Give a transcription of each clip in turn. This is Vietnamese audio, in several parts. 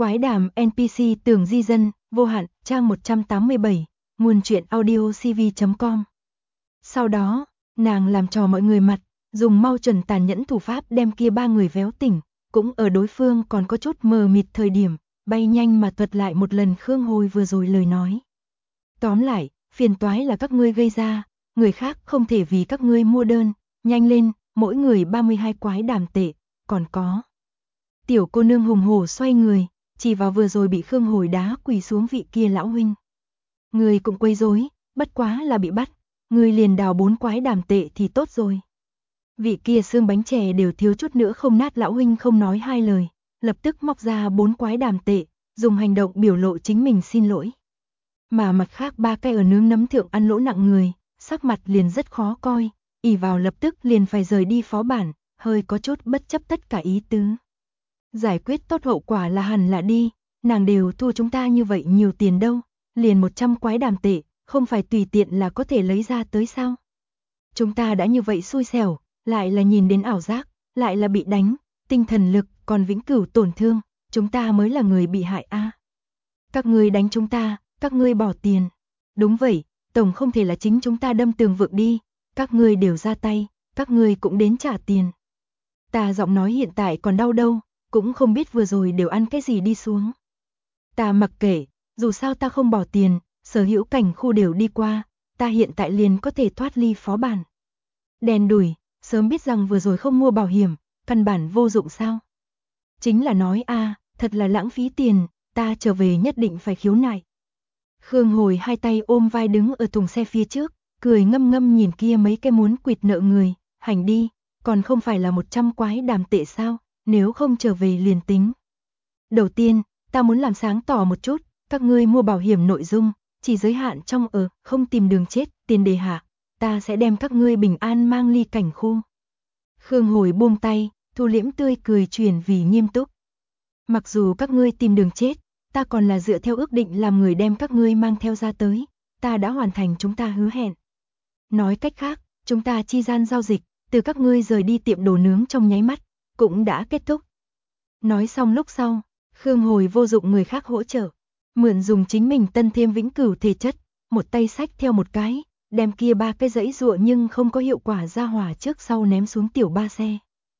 Quái đàm NPC Tường Di Dân, vô hạn, trang 187, nguồn truyện audio cv.com. Sau đó, nàng làm trò mọi người mặt, dùng mau chuẩn tàn nhẫn thủ pháp đem kia ba người véo tỉnh, cũng ở đối phương còn có chút mờ mịt thời điểm, bay nhanh mà thuật lại một lần Khương Hồi vừa rồi lời nói. Tóm lại, phiền toái là các ngươi gây ra, người khác không thể vì các ngươi mua đơn, nhanh lên, mỗi người 32 quái đàm tệ, còn có. Tiểu cô nương hùng hổ xoay người, chỉ vào vừa rồi bị Khương Hồi đá quỳ xuống vị kia lão huynh. Người cũng quấy rối, bất quá là bị bắt, người liền đào 4 quái đàm tệ thì tốt rồi. Vị kia xương bánh chè đều thiếu chút nữa không nát lão huynh không nói hai lời, lập tức móc ra 4 quái đàm tệ, dùng hành động biểu lộ chính mình xin lỗi. Mà mặt khác ba cái ở nướng nấm thượng ăn lỗ nặng người, sắc mặt liền rất khó coi, ỉ vào lập tức liền phải rời đi phó bản, hơi có chút bất chấp tất cả ý tứ. Giải quyết tốt hậu quả là hẳn là đi, nàng đều thua chúng ta như vậy nhiều tiền đâu, liền 100 quái đàm tệ, không phải tùy tiện là có thể lấy ra tới sao. Chúng ta đã như vậy xui xẻo, lại là nhìn đến ảo giác, lại là bị đánh, tinh thần lực còn vĩnh cửu tổn thương, chúng ta mới là người bị hại a. Các ngươi đánh chúng ta, các ngươi bỏ tiền. Đúng vậy, tổng không thể là chính chúng ta đâm tường vượng đi, các ngươi đều ra tay, các ngươi cũng đến trả tiền. Ta giọng nói hiện tại còn đau đâu, cũng không biết vừa rồi đều ăn cái gì đi xuống. Ta mặc kệ, dù sao ta không bỏ tiền, sở hữu cảnh khu đều đi qua, ta hiện tại liền có thể thoát ly phó bản. Đèn đủi, sớm biết rằng vừa rồi không mua bảo hiểm, căn bản vô dụng sao. Chính là nói thật là lãng phí tiền, ta trở về nhất định phải khiếu nại. Khương Hồi hai tay ôm vai đứng ở thùng xe phía trước, cười ngâm ngâm nhìn kia mấy cái muốn quỵt nợ người, hành đi, còn không phải là 100 quái đàm tệ sao, nếu không trở về liền tính. Đầu tiên, ta muốn làm sáng tỏ một chút, các ngươi mua bảo hiểm nội dung, chỉ giới hạn trong không tìm đường chết, tiền đề hạ, ta sẽ đem các ngươi bình an mang ly cảnh khu. Khương Hồi buông tay, thu liễm tươi cười chuyển vì nghiêm túc. Mặc dù các ngươi tìm đường chết, ta còn là dựa theo ước định làm người đem các ngươi mang theo ra tới, ta đã hoàn thành chúng ta hứa hẹn. Nói cách khác, chúng ta chi gian giao dịch, từ các ngươi rời đi tiệm đồ nướng trong nháy mắt, cũng đã kết thúc. Nói xong lúc sau, Khương Hồi vô dụng người khác hỗ trợ, mượn dùng chính mình tân thêm vĩnh cửu thể chất, một tay xách theo một cái, đem kia ba cái dãy dụa nhưng không có hiệu quả ra hỏa trước sau ném xuống tiểu ba xe.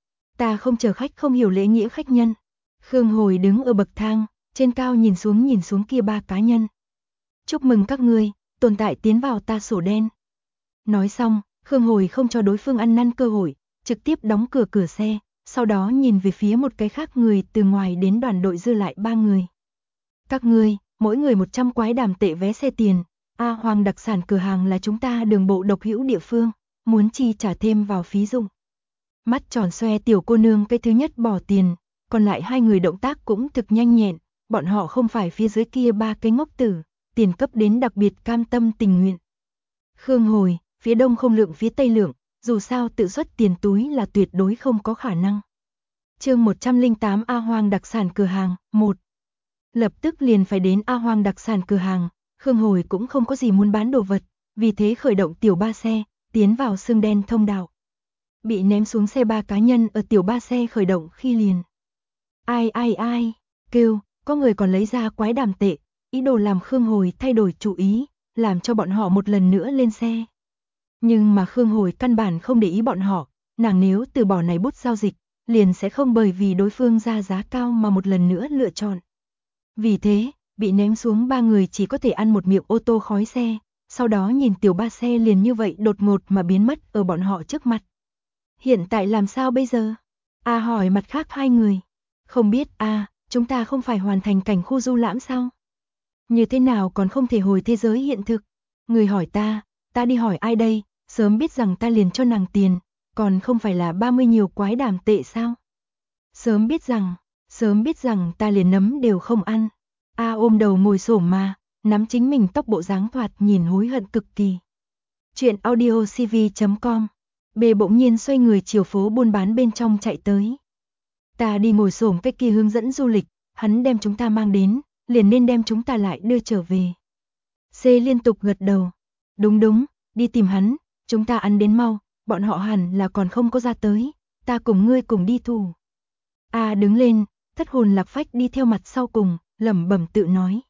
Ta không chờ khách không hiểu lễ nghĩa khách nhân. Khương Hồi đứng ở bậc thang, trên cao nhìn xuống kia ba cá nhân. Chúc mừng các ngươi, tồn tại tiến vào ta sổ đen. Nói xong, Khương Hồi không cho đối phương ăn năn cơ hội, trực tiếp đóng cửa xe, sau đó nhìn về phía một cái khác người từ ngoài đến đoàn đội dư lại 3 người. Các ngươi, mỗi người 100 quái đàm tệ vé xe tiền, Hoàng đặc sản cửa hàng là chúng ta đường bộ độc hữu địa phương, muốn chi trả thêm vào phí dụng. Mắt tròn xoe tiểu cô nương cái thứ nhất bỏ tiền, còn lại 2 người động tác cũng thực nhanh nhẹn, bọn họ không phải phía dưới kia ba cái ngốc tử, tiền cấp đến đặc biệt cam tâm tình nguyện. Khương Hồi, phía đông không lượng phía tây lượng, dù sao tự xuất tiền túi là tuyệt đối không có khả năng. Chương 108 Hoàng đặc sản cửa hàng 1. Lập tức liền phải đến Hoàng đặc sản cửa hàng, Khương Hồi cũng không có gì muốn bán đồ vật, vì thế khởi động tiểu ba xe, tiến vào xương đen thông đạo. Bị ném xuống xe ba cá nhân ở tiểu ba xe khởi động khi liền. Ai, kêu, có người còn lấy ra quái đàm tệ, ý đồ làm Khương Hồi thay đổi chủ ý, làm cho bọn họ một lần nữa lên xe. Nhưng mà Khương Hồi căn bản không để ý bọn họ, nàng nếu từ bỏ này bút giao dịch, liền sẽ không bởi vì đối phương ra giá cao mà một lần nữa lựa chọn. Vì thế, bị ném xuống 3 người chỉ có thể ăn một miệng ô tô khói xe, sau đó nhìn tiểu ba xe liền như vậy đột ngột mà biến mất ở bọn họ trước mặt. Hiện tại làm sao bây giờ? Hỏi mặt khác 2 người. Không biết chúng ta không phải hoàn thành cảnh khu du lãm sao? Như thế nào còn không thể hồi thế giới hiện thực? Người hỏi ta đi hỏi ai đây? Sớm biết rằng ta liền cho nàng tiền, còn không phải là 30 nhiều quái đàm tệ sao? Sớm biết rằng ta liền nấm đều không ăn. Ôm đầu ngồi xổm mà, nắm chính mình tóc bộ dáng thoạt nhìn hối hận cực kỳ. Chuyện audio cv.com. B bỗng nhiên xoay người chiều phố buôn bán bên trong chạy tới. Ta đi ngồi xổm cái kia hướng dẫn du lịch, hắn đem chúng ta mang đến, liền nên đem chúng ta lại đưa trở về. C liên tục gật đầu. Đúng, đi tìm hắn, chúng ta ăn đến mau, bọn họ hẳn là còn không có ra tới, ta cùng ngươi cùng đi thủ. Đứng lên, thất hồn lạc phách đi theo mặt sau cùng, lẩm bẩm tự nói.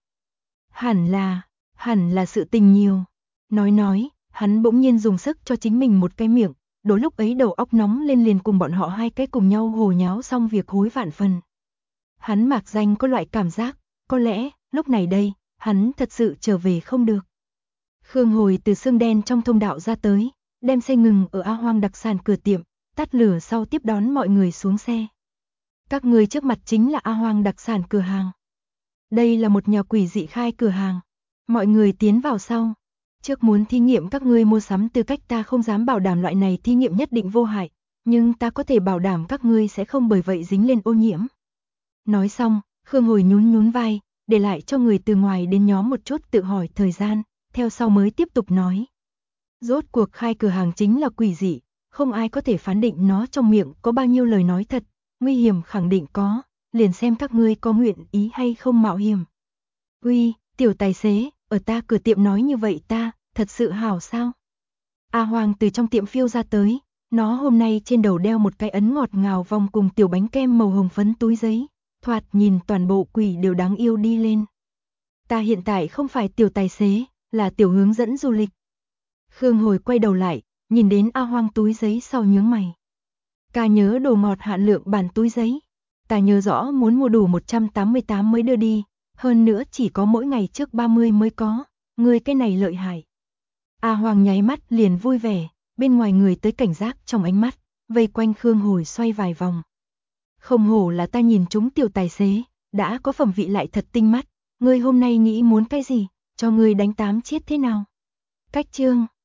Hẳn là sự tình nhiều. Nói, hắn bỗng nhiên dùng sức cho chính mình một cái miệng, đôi lúc ấy đầu óc nóng lên liền cùng bọn họ hai cái cùng nhau hồ nháo xong việc hối vạn phần. Hắn mạc danh có loại cảm giác, có lẽ, lúc này đây, hắn thật sự trở về không được. Khương Hồi từ xương đen trong thông đạo ra tới, đem xe ngừng ở A Hoang đặc sản cửa tiệm, tắt lửa sau tiếp đón mọi người xuống xe. Các người trước mặt chính là A Hoang đặc sản cửa hàng. Đây là một nhà quỷ dị khai cửa hàng. Mọi người tiến vào sau. Trước muốn thí nghiệm các ngươi mua sắm tư cách ta không dám bảo đảm loại này thí nghiệm nhất định vô hại, nhưng ta có thể bảo đảm các ngươi sẽ không bởi vậy dính lên ô nhiễm. Nói xong, Khương Hồi nhún vai, để lại cho người từ ngoài đến nhóm một chút tự hỏi thời gian, theo sau mới tiếp tục nói. Rốt cuộc khai cửa hàng chính là quỷ dị, không ai có thể phán định nó trong miệng có bao nhiêu lời nói thật, nguy hiểm khẳng định có, liền xem các ngươi có nguyện ý hay không mạo hiểm. Uy, tiểu tài xế, ở ta cửa tiệm nói như vậy ta, thật sự hảo sao? A Hoàng từ trong tiệm phiêu ra tới, nó hôm nay trên đầu đeo một cái ấn ngọt ngào vòng cùng tiểu bánh kem màu hồng phấn túi giấy, thoạt nhìn toàn bộ quỷ đều đáng yêu đi lên. Ta hiện tại không phải tiểu tài xế, là tiểu hướng dẫn du lịch. Khương Hồi quay đầu lại, nhìn đến A Hoang túi giấy sau nhướng mày. Ca nhớ đồ ngọt hạn lượng bản túi giấy. Ta nhớ rõ muốn mua đủ 188 mới đưa đi, hơn nữa chỉ có mỗi ngày trước 30 mới có, người cái này lợi hại. A Hoang nháy mắt liền vui vẻ, bên ngoài người tới cảnh giác trong ánh mắt, vây quanh Khương Hồi xoay vài vòng. Không hổ là ta nhìn chúng tiểu tài xế, đã có phẩm vị lại thật tinh mắt, ngươi hôm nay nghĩ muốn cái gì, cho ngươi đánh 8 chiết thế nào? Cách chương